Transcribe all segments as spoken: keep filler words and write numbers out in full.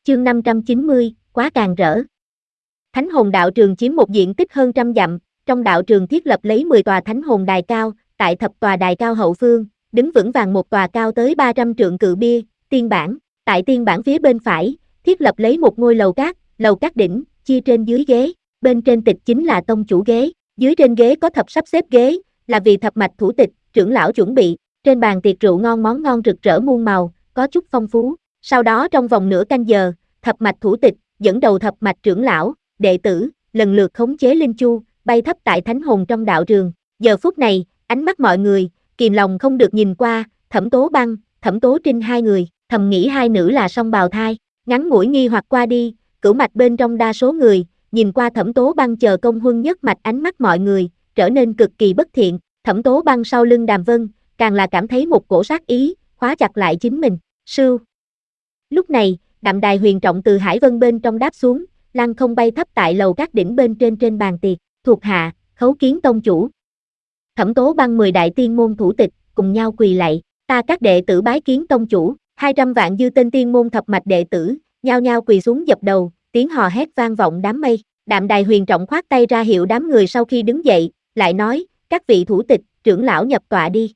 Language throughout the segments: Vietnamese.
Chương năm trăm chín mươi, quá càng rỡ. Thánh hồn đạo trường chiếm một diện tích hơn trăm dặm, trong đạo trường thiết lập lấy mười tòa thánh hồn đài cao, tại thập tòa đài cao hậu phương, đứng vững vàng một tòa cao tới ba trăm trượng cự bia, tiên bản, tại tiên bản phía bên phải, thiết lập lấy một ngôi lầu cát, lầu cát đỉnh, chia trên dưới ghế, bên trên tịch chính là tông chủ ghế, dưới trên ghế có thập sắp xếp ghế, là vì thập mạch thủ tịch, trưởng lão chuẩn bị, trên bàn tiệc rượu ngon món ngon rực rỡ muôn màu, có chút phong phú. Sau đó trong vòng nửa canh giờ, thập mạch thủ tịch, dẫn đầu thập mạch trưởng lão, đệ tử, lần lượt khống chế linh chu, bay thấp tại thánh hồn trong đạo trường. Giờ phút này, ánh mắt mọi người, kìm lòng không được nhìn qua, Thẩm Tố Băng, Thẩm Tố Trinh hai người, thầm nghĩ hai nữ là song bào thai, ngắn ngủi nghi hoặc qua đi, cửu mạch bên trong đa số người, nhìn qua Thẩm Tố Băng chờ công huân nhất mạch ánh mắt mọi người, trở nên cực kỳ bất thiện, Thẩm Tố Băng sau lưng Đàm Vân, càng là cảm thấy một cổ sát ý, khóa chặt lại chính mình, sưu. Lúc này, đạm đài huyền trọng từ Hải Vân bên trong đáp xuống, lăng không bay thấp tại lầu các đỉnh bên trên trên bàn tiệc, thuộc hạ, khấu kiến tông chủ. Thẩm Tố Băng mười đại tiên môn thủ tịch, cùng nhau quỳ lạy, ta các đệ tử bái kiến tông chủ, hai trăm vạn dư tên tiên môn thập mạch đệ tử, nhao nhao quỳ xuống dập đầu, tiếng hò hét vang vọng đám mây, đạm đài huyền trọng khoát tay ra hiệu đám người sau khi đứng dậy, lại nói, các vị thủ tịch, trưởng lão nhập tọa đi.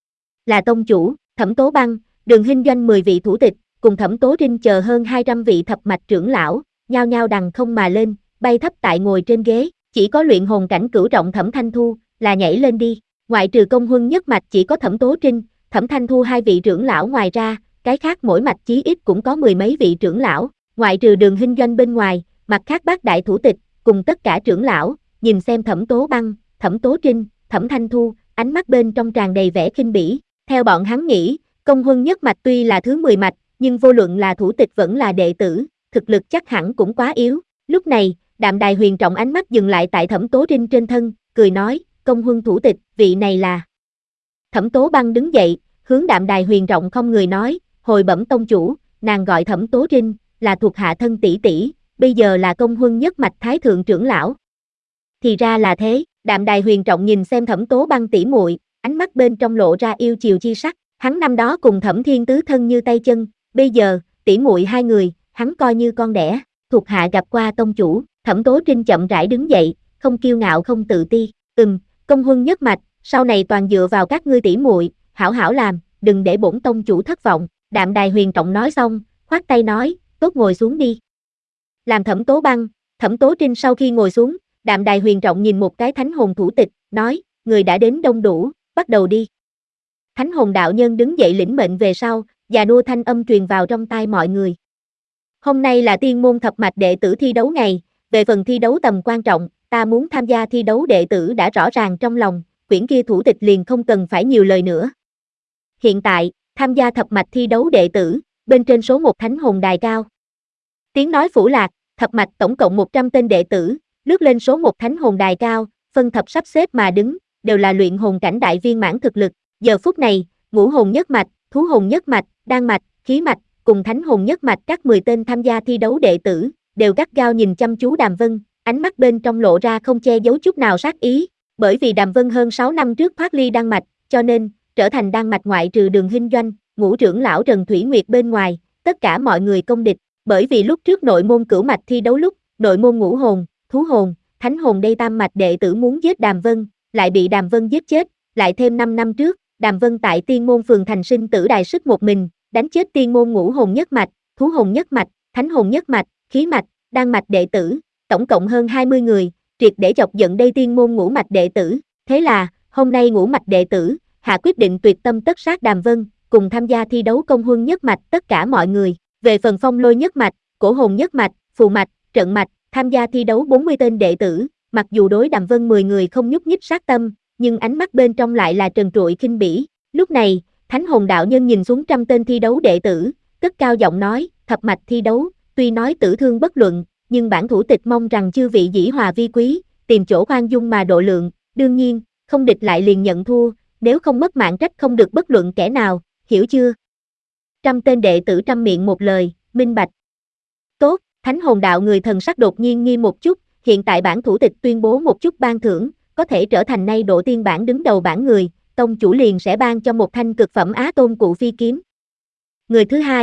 Là tông chủ, Thẩm Tố Băng, Đường Hinh Doanh mười vị thủ tịch, cùng Thẩm Tố Trinh chờ hơn hai trăm vị thập mạch trưởng lão, nhao nhao đằng không mà lên, bay thấp tại ngồi trên ghế, chỉ có luyện hồn cảnh cửu trọng Thẩm Thanh Thu, là nhảy lên đi, ngoại trừ công huân nhất mạch chỉ có Thẩm Tố Trinh, Thẩm Thanh Thu hai vị trưởng lão ngoài ra, cái khác mỗi mạch chí ít cũng có mười mấy vị trưởng lão, ngoại trừ Đường Hinh Doanh bên ngoài, mặt khác bát đại thủ tịch, cùng tất cả trưởng lão, nhìn xem Thẩm Tố Băng, Thẩm Tố Trinh, Thẩm Thanh Thu, ánh mắt bên trong tràn đầy vẻ khinh bỉ, theo bọn hắn nghĩ, công huân nhất mạch tuy là thứ mười mạch, nhưng vô luận là thủ tịch vẫn là đệ tử, thực lực chắc hẳn cũng quá yếu. Lúc này, đạm đài huyền trọng ánh mắt dừng lại tại Thẩm Tố Trinh trên thân, cười nói, công huân thủ tịch, vị này là. Thẩm Tố Băng đứng dậy, hướng đạm đài huyền trọng không người nói, hồi bẩm tông chủ, nàng gọi Thẩm Tố Trinh, là thuộc hạ thân tỷ tỷ, bây giờ là công huân nhất mạch thái thượng trưởng lão. Thì ra là thế, đạm đài huyền trọng nhìn xem Thẩm Tố Băng tỷ muội, ánh mắt bên trong lộ ra yêu chiều chi sắc, hắn năm đó cùng Thẩm Thiên Tứ thân như tay chân, bây giờ, tỷ muội hai người, hắn coi như con đẻ, thuộc hạ gặp qua tông chủ, Thẩm Tố Trinh chậm rãi đứng dậy, không kiêu ngạo không tự ti, ừm, công huân nhất mạch, sau này toàn dựa vào các ngươi tỷ muội, hảo hảo làm, đừng để bổn tông chủ thất vọng, đạm đài huyền trọng nói xong, khoát tay nói, tốt ngồi xuống đi. Làm Thẩm Tố Băng, Thẩm Tố Trinh sau khi ngồi xuống, đạm đài huyền trọng nhìn một cái thánh hồn thủ tịch, nói, người đã đến đông đủ, bắt đầu đi. Thánh hồn đạo nhân đứng dậy lĩnh mệnh về sau, già nua thanh âm truyền vào trong tai mọi người. Hôm nay là tiên môn thập mạch đệ tử thi đấu ngày, về phần thi đấu tầm quan trọng, ta muốn tham gia thi đấu đệ tử đã rõ ràng trong lòng, quyển kia thủ tịch liền không cần phải nhiều lời nữa. Hiện tại, tham gia thập mạch thi đấu đệ tử, bên trên số một thánh hồn đài cao. Tiếng nói phủ lạc, thập mạch tổng cộng một trăm tên đệ tử, lướt lên số một thánh hồn đài cao, phân thập sắp xếp mà đứng, đều là luyện hồn cảnh đại viên mãn thực lực. Giờ phút này, ngũ hồn nhất mạch, thú hồn nhất mạch, đan mạch, khí mạch, cùng thánh hồn nhất mạch các mười tên tham gia thi đấu đệ tử, đều gắt gao nhìn chăm chú Đàm Vân, ánh mắt bên trong lộ ra không che giấu chút nào sát ý, bởi vì Đàm Vân hơn sáu năm trước thoát ly đan mạch, cho nên, trở thành đan mạch ngoại trừ Đường Hinh Doanh, ngũ trưởng lão Trần Thủy Nguyệt bên ngoài, tất cả mọi người công địch, bởi vì lúc trước nội môn cửu mạch thi đấu lúc, nội môn ngũ hồn, thú hồn, thánh hồn đây tam mạch đệ tử muốn giết Đàm Vân, lại bị Đàm Vân giết chết, lại thêm năm năm trước, Đàm Vân tại tiên môn phường thành sinh tử đài sức một mình, đánh chết tiên môn ngũ hồn nhất mạch, thú hồn nhất mạch, thánh hồn nhất mạch, khí mạch, đan mạch đệ tử, tổng cộng hơn hai mươi người, triệt để chọc giận đây tiên môn ngũ mạch đệ tử. Thế là, hôm nay ngũ mạch đệ tử, hạ quyết định tuyệt tâm tất sát Đàm Vân, cùng tham gia thi đấu công huân nhất mạch tất cả mọi người. Về phần phong lôi nhất mạch, cổ hồn nhất mạch, phù mạch, trận mạch, tham gia thi đấu bốn mươi tên đệ tử, mặc dù đối Đàm Vân mười người không nhúc nhích sát tâm, nhưng ánh mắt bên trong lại là trần trụi khinh bỉ. Lúc này, thánh hồn đạo nhân nhìn xuống trăm tên thi đấu đệ tử, cất cao giọng nói, thập mạch thi đấu, tuy nói tử thương bất luận, nhưng bản thủ tịch mong rằng chư vị dĩ hòa vi quý, tìm chỗ khoan dung mà độ lượng, đương nhiên, không địch lại liền nhận thua, nếu không mất mạng trách không được bất luận kẻ nào, hiểu chưa? Trăm tên đệ tử trăm miệng một lời, minh bạch. Tốt, thánh hồn đạo người thần sắc đột nhiên nghi một chút, hiện tại bản thủ tịch tuyên bố một chút ban thưởng, có thể trở thành nay độ tiên bản đứng đầu bản người, tông chủ liền sẽ ban cho một thanh cực phẩm Á Tôn Cụ Phi kiếm. Người thứ hai,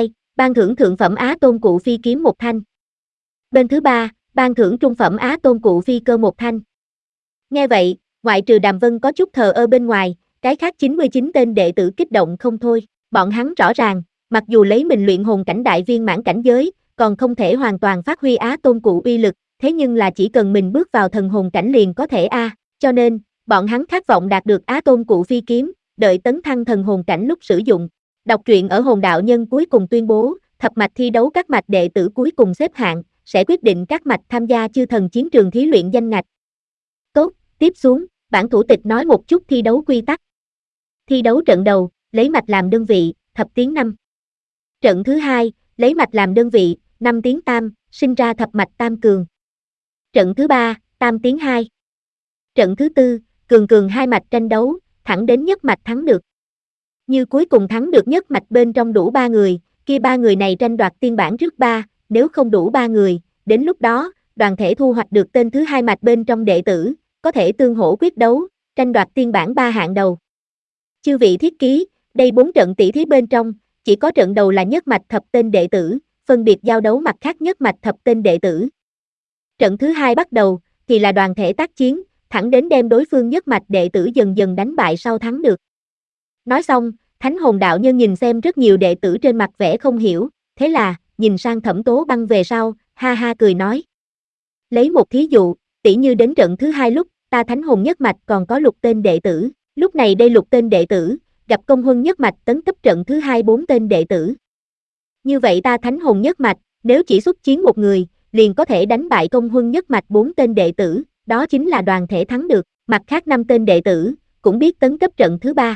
ban thưởng thượng phẩm Á Tôn Cụ Phi Kiếm một thanh. Bên thứ ba, ban thưởng trung phẩm Á Tôn Cụ Phi Cơ một thanh. Nghe vậy, ngoại trừ Đàm Vân có chút thờ ơ bên ngoài, cái khác chín mươi chín tên đệ tử kích động không thôi, bọn hắn rõ ràng, mặc dù lấy mình luyện hồn cảnh đại viên mãn cảnh giới, còn không thể hoàn toàn phát huy Á Tôn Cụ uy lực, thế nhưng là chỉ cần mình bước vào thần hồn cảnh liền có thể a, cho nên, bọn hắn khát vọng đạt được Á Tôn Cụ Phi Kiếm, đợi tấn thăng thần hồn cảnh lúc sử dụng. Đọc truyện ở Hồn Đạo Nhân cuối cùng tuyên bố, thập mạch thi đấu các mạch đệ tử cuối cùng xếp hạng, sẽ quyết định các mạch tham gia chư thần chiến trường thí luyện danh ngạch. Tốt, tiếp xuống, bản thủ tịch nói một chút thi đấu quy tắc. Thi đấu trận đầu, lấy mạch làm đơn vị, thập tiến năm. Trận thứ hai, lấy mạch làm đơn vị, năm tiến tam, sinh ra thập mạch tam cường. Trận thứ ba, tam tiến hai. Trận thứ tư, cường cường hai mạch tranh đấu, thẳng đến nhất mạch thắng được. Như cuối cùng thắng được nhất mạch bên trong đủ ba người, kia ba người này tranh đoạt tiên bản trước ba, nếu không đủ ba người, đến lúc đó, đoàn thể thu hoạch được tên thứ hai mạch bên trong đệ tử, có thể tương hỗ quyết đấu, tranh đoạt tiên bản ba hạng đầu. Chư vị thiết ký, đây bốn trận tỷ thí bên trong, chỉ có trận đầu là nhất mạch thập tên đệ tử, phân biệt giao đấu mặt khác nhất mạch thập tên đệ tử. Trận thứ hai bắt đầu, thì là đoàn thể tác chiến, thẳng đến đem đối phương nhất mạch đệ tử dần dần đánh bại sau thắng được. Nói xong, Thánh Hồn Đạo Nhân nhìn xem rất nhiều đệ tử trên mặt vẻ không hiểu, thế là, nhìn sang Thẩm Tố Băng về sau, ha ha cười nói. Lấy một thí dụ, tỷ như đến trận thứ hai lúc, ta Thánh Hồn nhất mạch còn có lục tên đệ tử, lúc này đây lục tên đệ tử, gặp Công Huân nhất mạch tấn cấp trận thứ hai bốn tên đệ tử. Như vậy ta Thánh Hồn nhất mạch, nếu chỉ xuất chiến một người, liền có thể đánh bại Công Huân nhất mạch bốn tên đệ tử, đó chính là đoàn thể thắng được, mặt khác năm tên đệ tử, cũng biết tấn cấp trận thứ ba.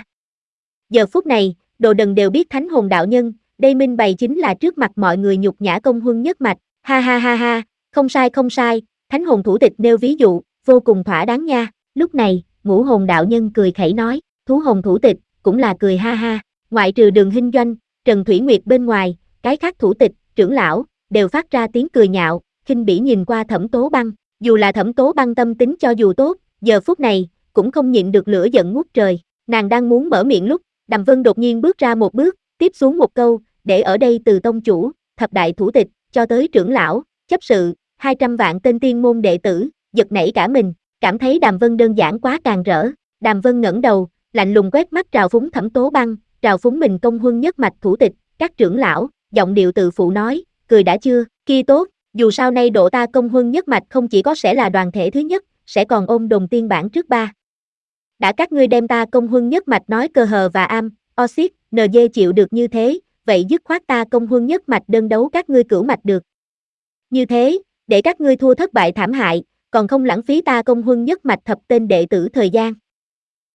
Giờ phút này, đồ đần đều biết Thánh Hồn Đạo Nhân, đây minh bày chính là trước mặt mọi người nhục nhã Công Huân nhất mạch, ha ha ha ha, không sai không sai, Thánh Hồn thủ tịch nêu ví dụ, vô cùng thỏa đáng nha. Lúc này, Ngũ Hồn Đạo Nhân cười khẩy nói, Thú Hồn thủ tịch, cũng là cười ha ha, ngoại trừ Đường Hinh Doanh, Trần Thủy Nguyệt bên ngoài, cái khác thủ tịch, trưởng lão, đều phát ra tiếng cười nhạo, khinh bỉ nhìn qua Thẩm Tố Băng, dù là Thẩm Tố Băng tâm tính cho dù tốt, giờ phút này, cũng không nhịn được lửa giận ngút trời, nàng đang muốn mở miệng lúc, Đàm Vân đột nhiên bước ra một bước, tiếp xuống một câu, để ở đây từ tông chủ, thập đại thủ tịch, cho tới trưởng lão, chấp sự, hai trăm vạn tên tiên môn đệ tử, giật nảy cả mình, cảm thấy Đàm Vân đơn giản quá càng rỡ. Đàm Vân ngẩng đầu, lạnh lùng quét mắt trào phúng Thẩm Tố Băng, trào phúng mình Công Huân nhất mạch thủ tịch, các trưởng lão, giọng điệu tự phụ nói, cười đã chưa, kia tốt, dù sao nay độ ta Công Huân nhất mạch không chỉ có sẽ là đoàn thể thứ nhất, sẽ còn ôm đồn tiên bản trước ba. Đã các ngươi đem ta Công Huân nhất mạch nói cơ hờ và am, oxit, en giê chịu được như thế, vậy dứt khoát ta Công Huân nhất mạch đơn đấu các ngươi cửu mạch được. Như thế, để các ngươi thua thất bại thảm hại, còn không lãng phí ta Công Huân nhất mạch thập tên đệ tử thời gian.